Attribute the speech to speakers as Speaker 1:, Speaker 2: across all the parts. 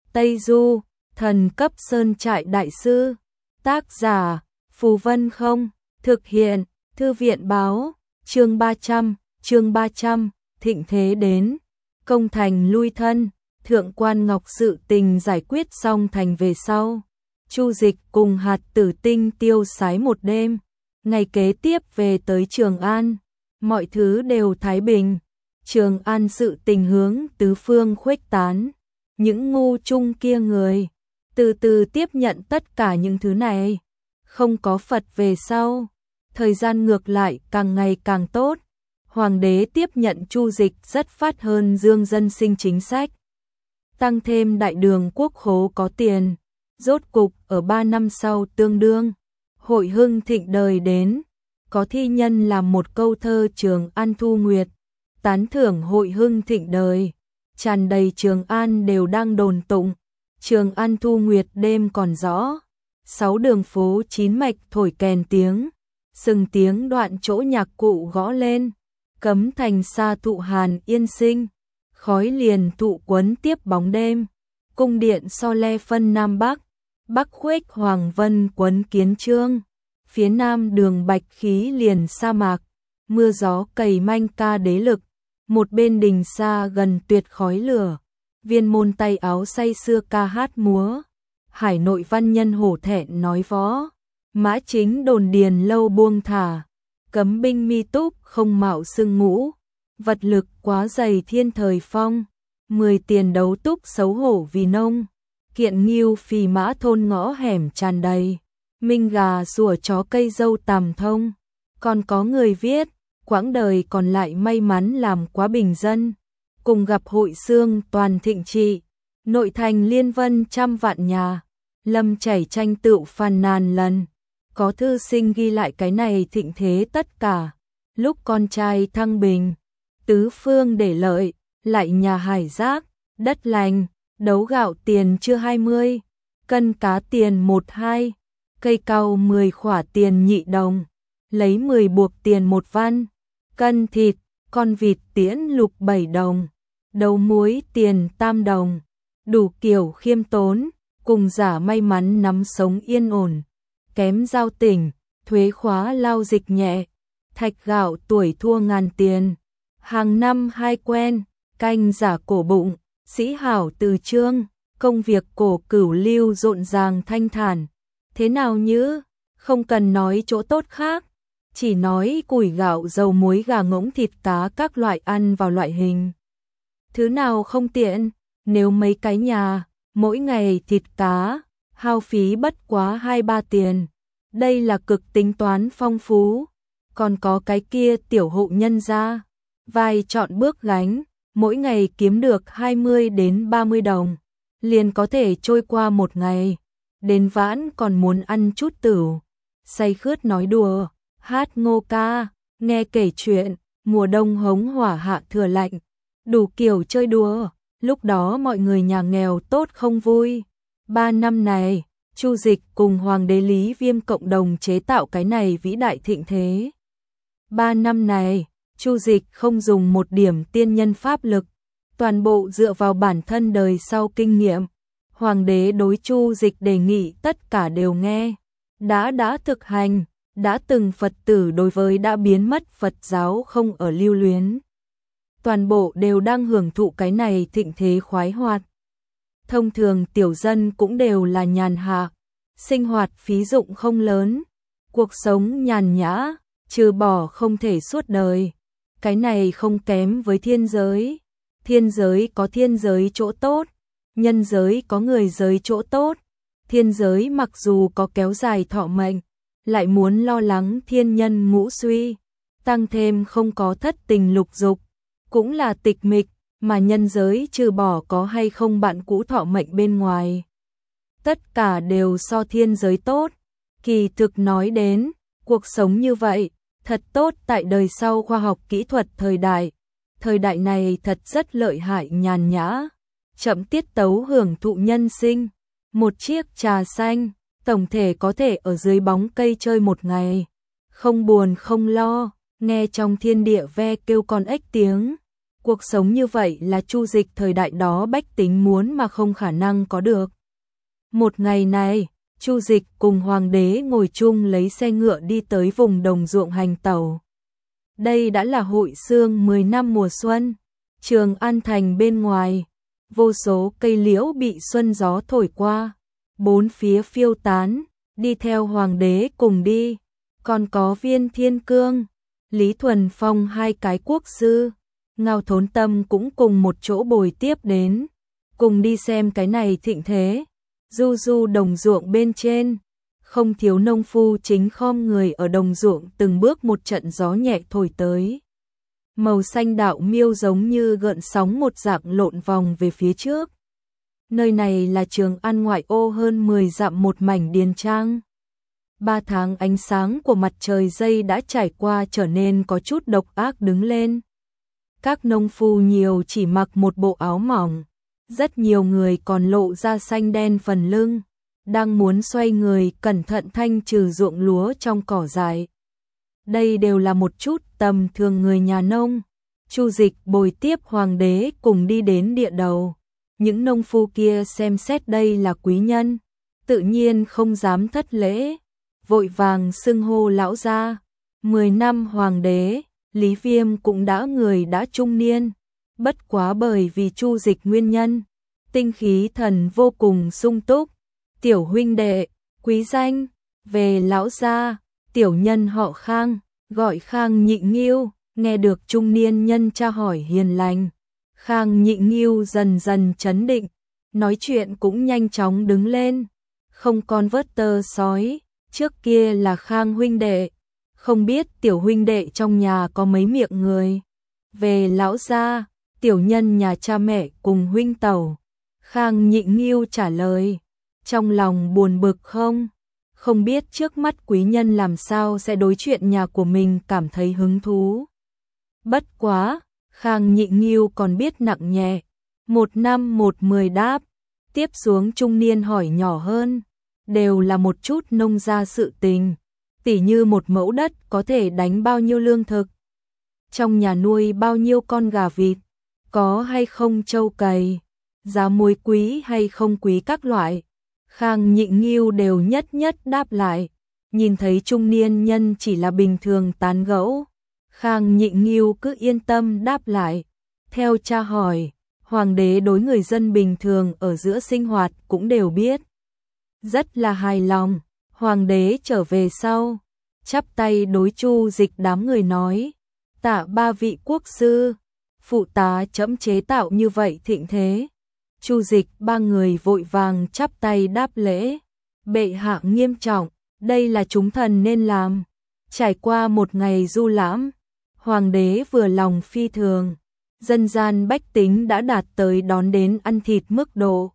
Speaker 1: Tây Du, thần cấp sơn trại đại sư. Tác giả, Phù Vân Không. Thực hiện, Thư viện báo. Chương 300, thịnh thế đến. Công thành lui thân, Thượng Quan Ngọc sự tình giải quyết xong thành về sau. Chu Dịch cùng Hạt Tử Tinh tiêu sái một đêm. Ngày kế tiếp về tới Trường An. Mọi thứ đều thái bình. Trường An sự tình hướng tứ phương khuếch tán. Những ngu chung kia người từ từ tiếp nhận tất cả những thứ này. Không có Phật về sau, thời gian ngược lại càng ngày càng tốt. Hoàng đế tiếp nhận Chu Dịch rất phát hơn Dương dân sinh chính sách. Tăng thêm đại đường quốc khố có tiền. Rốt cục ở 3 năm sau tương đương hội hưng thịnh đời đến. Có thi nhân làm một câu thơ Trường An Thu Nguyệt, tán thưởng hội hưng thịnh đời. Tràn đầy Trường An đều đang đồn tụng. Trường An Thu Nguyệt đêm còn rõ. 6 đường phố 9 mạch thổi kèn tiếng. Sừng tiếng đoạn chỗ nhạc cụ gõ lên. Cấm thành xa thụ hàn yên sinh. Khói liền thụ quấn tiếp bóng đêm. Cung điện so le phân Nam Bắc. Bắc khuếch Hoàng Vân quấn Kiến Trương. Phía Nam đường bạch khí liền sa mạc. Mưa gió cày manh ca đế lực. Một bên đình xa gần tuyệt khói lửa. Viên môn tay áo say xưa ca hát múa. Hải nội văn nhân hổ thẹn nói võ. Mã chính đồn điền lâu buông thả. Cấm binh mi túc không mạo sương ngũ. Vật lực quá dày thiên thời phong. 10 tiền đấu túc xấu hổ vì nông. Kiện nghiêu phì mã thôn ngõ hẻm tràn đầy. Minh gà sủa chó cây dâu tằm thông. Còn có người viết, quãng đời còn lại may mắn làm quá bình dân. Cùng gặp hội xương toàn thịnh trị. Nội thành liên vân trăm vạn nhà. Lâm chảy tranh tựu phàn nàn lần. Có thư sinh ghi lại cái này thịnh thế tất cả. Lúc con trai thăng bình. Tứ phương để lợi. Lại nhà hải giác. Đất lành. Đấu gạo tiền chưa 20. Cân cá tiền 1-2. Cây cau 10 khỏa tiền nhị đồng. Lấy 10 buộc tiền 1 văn. Cân thịt. Con vịt tiễn lục 7 đồng. Đầu muối tiền tam đồng. Đủ kiểu khiêm tốn. Cùng giả may mắn nắm sống yên ổn. Kém giao tỉnh. Thuế khóa lao dịch nhẹ. Thạch gạo tuổi thua ngàn tiền. Hàng năm 2 quen. Canh giả cổ bụng. Sĩ hảo từ trương. Công việc cổ cửu lưu rộn ràng thanh thản. Thế nào nhứ? Không cần nói chỗ tốt khác. Chỉ nói củi gạo dầu muối gà ngỗng thịt cá các loại ăn vào loại hình. Thứ nào không tiện? Nếu mấy cái nhà, mỗi ngày thịt cá, hao phí bất quá 2-3 tiền. Đây là cực tính toán phong phú. Còn có cái kia tiểu hộ nhân gia. Vai chọn bước gánh, mỗi ngày kiếm được 20 đến 30 đồng. Liền có thể trôi qua một ngày. Đến vãn còn muốn ăn chút tửu. Say khướt nói đùa, hát ngô ca, nghe kể chuyện, mùa đông hống hỏa hạ thừa lạnh. Đủ kiểu chơi đùa, lúc đó mọi người nhà nghèo tốt không vui. 3 năm này, Chu Dịch cùng Hoàng đế Lý Viêm cộng đồng chế tạo cái này vĩ đại thịnh thế. 3 năm này, Chu Dịch không dùng một điểm tiên nhân pháp lực, toàn bộ dựa vào bản thân đời sau kinh nghiệm. Hoàng đế đối Chu Dịch đề nghị tất cả đều nghe, đã thực hành, đã từng Phật tử đối với đã biến mất Phật giáo không ở lưu luyến. Toàn bộ đều đang hưởng thụ cái này thịnh thế khoái hoạt. Thông thường tiểu dân cũng đều là nhàn hạ, sinh hoạt phí dụng không lớn, cuộc sống nhàn nhã, trừ bỏ không thể suốt đời. Cái này không kém với thiên giới. Thiên giới có thiên giới chỗ tốt, nhân giới có người giới chỗ tốt. Thiên giới mặc dù có kéo dài thọ mệnh, lại muốn lo lắng thiên nhân ngũ suy, tăng thêm không có thất tình lục dục, cũng là tịch mịch, mà nhân giới trừ bỏ có hay không bạn cũ thọ mệnh bên ngoài. Tất cả đều so thiên giới tốt. Kỳ thực nói đến, cuộc sống như vậy, thật tốt tại đời sau khoa học kỹ thuật thời đại. Thời đại này thật rất lợi hại nhàn nhã, chậm tiết tấu hưởng thụ nhân sinh. Một chiếc trà xanh, tổng thể có thể ở dưới bóng cây chơi một ngày. Không buồn không lo, nghe trong thiên địa ve kêu con ếch tiếng. Cuộc sống như vậy là Chu Dịch thời đại đó bách tính muốn mà không khả năng có được. Một ngày này, Chu Dịch cùng hoàng đế ngồi chung lấy xe ngựa đi tới vùng đồng ruộng hành tẩu. Đây đã là hội sương 10 năm mùa xuân, Trường An thành bên ngoài, vô số cây liễu bị xuân gió thổi qua, bốn phía phiêu tán, đi theo hoàng đế cùng đi, còn có Viên Thiên Cương, Lý Thuần Phong hai cái quốc sư, Ngao Thốn Tâm cũng cùng một chỗ bồi tiếp đến, cùng đi xem cái này thịnh thế. Du du đồng ruộng bên trên, không thiếu nông phu chính khom người ở đồng ruộng từng bước một trận gió nhẹ thổi tới. Màu xanh đạo miêu giống như gợn sóng một dạng lộn vòng về phía trước. Nơi này là Trường An ngoại ô hơn 10 dặm một mảnh điền trang. 3 tháng ánh sáng của mặt trời dây đã trải qua trở nên có chút độc ác đứng lên. Các nông phu nhiều chỉ mặc một bộ áo mỏng. Rất nhiều người còn lộ ra xanh đen phần lưng, đang muốn xoay người cẩn thận thanh trừ ruộng lúa trong cỏ dại. Đây đều là một chút tầm thường người nhà nông. Chu Dịch bồi tiếp hoàng đế cùng đi đến địa đầu. Những nông phu kia xem xét đây là quý nhân, tự nhiên không dám thất lễ, vội vàng xưng hô lão gia. 10 năm hoàng đế, Lý Viêm cũng đã người đã trung niên. Bất quá bởi vì Chu Dịch nguyên nhân, tinh khí thần vô cùng sung túc. Tiểu huynh đệ, quý danh, về lão gia, tiểu nhân họ Khang, gọi Khang Nhị Nghiêu. Nghe được trung niên nhân tra hỏi hiền lành, Khang Nhị Nghiêu dần dần trấn định, nói chuyện cũng nhanh chóng đứng lên, không còn vớt tơ sói, trước kia là Khang huynh đệ, không biết tiểu huynh đệ trong nhà có mấy miệng người. Về lão gia, tiểu nhân nhà cha mẹ cùng huynh tẩu. Khang Nhị Nghiêu trả lời, trong lòng buồn bực không biết trước mắt quý nhân làm sao sẽ đối chuyện nhà của mình cảm thấy hứng thú. Bất quá, Khang Nhị Nghiêu còn biết nặng nhẹ, 1 năm 1 10 đáp, tiếp xuống trung niên hỏi nhỏ hơn, đều là một chút nông gia sự tình, tỉ như một mẫu đất có thể đánh bao nhiêu lương thực, trong nhà nuôi bao nhiêu con gà vịt, có hay không trâu cày, giá muối quý hay không quý các loại. Khang Nhị Nghiêu đều nhất nhất đáp lại, nhìn thấy trung niên nhân chỉ là bình thường tán gẫu, Khang Nhị Nghiêu cứ yên tâm đáp lại. Theo cha hỏi, hoàng đế đối người dân bình thường ở giữa sinh hoạt cũng đều biết. Rất là hài lòng, hoàng đế trở về sau, chắp tay đối Chu Dịch đám người nói, tạ 3 vị quốc sư, phụ tá chấm chế tạo như vậy thịnh thế. Chu Dịch 3 người vội vàng chắp tay đáp lễ, bệ hạ nghiêm trọng, đây là chúng thần nên làm. Trải qua một ngày du lãm, hoàng đế vừa lòng phi thường, dân gian bách tính đã đạt tới đón đến ăn thịt mức độ.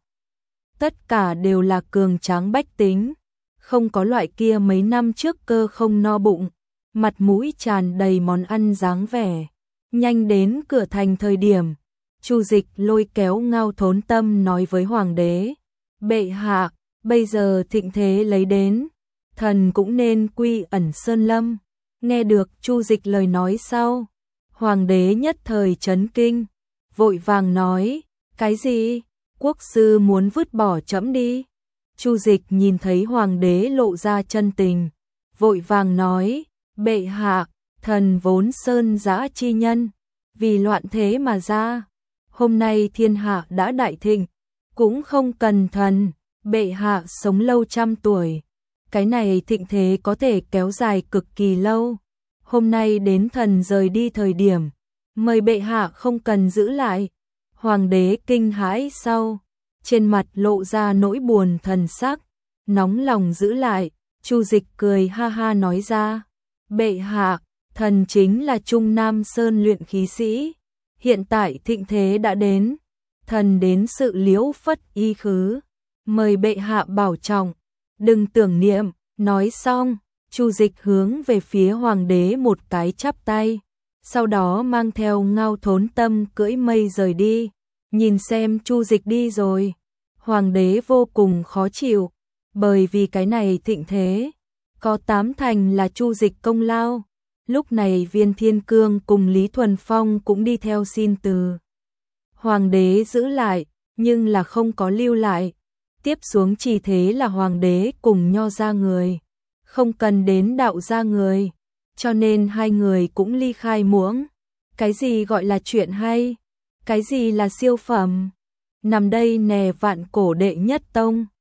Speaker 1: Tất cả đều là cường tráng bách tính, không có loại kia mấy năm trước cơ không no bụng, mặt mũi tràn đầy món ăn dáng vẻ. Nhanh đến cửa thành thời điểm, Chu Dịch lôi kéo Ngao Thốn Tâm nói với hoàng đế, bệ hạ, bây giờ thịnh thế lấy đến, thần cũng nên quy ẩn sơn lâm. Nghe được Chu Dịch lời nói sau, hoàng đế nhất thời chấn kinh, vội vàng nói, cái gì? Quốc sư muốn vứt bỏ trẫm đi? Chu Dịch nhìn thấy hoàng đế lộ ra chân tình, vội vàng nói, bệ hạ, thần vốn sơn dã chi nhân, vì loạn thế mà ra, hôm nay thiên hạ đã đại thịnh, cũng không cần thần, bệ hạ sống lâu trăm tuổi, cái này thịnh thế có thể kéo dài cực kỳ lâu. Hôm nay đến thần rời đi thời điểm, mời bệ hạ không cần giữ lại. Hoàng đế kinh hãi sau, trên mặt lộ ra nỗi buồn thần sắc, nóng lòng giữ lại. Chu Dịch cười ha ha nói ra, bệ hạ, thần chính là Trung Nam Sơn luyện khí sĩ, hiện tại thịnh thế đã đến, thần đến sự liễu phất y khứ, mời bệ hạ bảo trọng, đừng tưởng niệm. Nói xong, Chu Dịch hướng về phía hoàng đế một cái chắp tay, sau đó mang theo Ngao Thốn Tâm cưỡi mây rời đi. Nhìn xem Chu Dịch đi rồi, hoàng đế vô cùng khó chịu, bởi vì cái này thịnh thế, có 8 thành là Chu Dịch công lao, Lúc này Viên Thiên Cương cùng Lý Thuần Phong cũng đi theo xin từ hoàng đế giữ lại, nhưng là không có lưu lại. Tiếp xuống chỉ thế là hoàng đế cùng Nho gia người, không cần đến Đạo gia người, cho nên hai người cũng ly khai muỗng. Cái gì gọi là chuyện hay? Cái gì là siêu phẩm? Nằm đây nè, vạn cổ đệ nhất tông.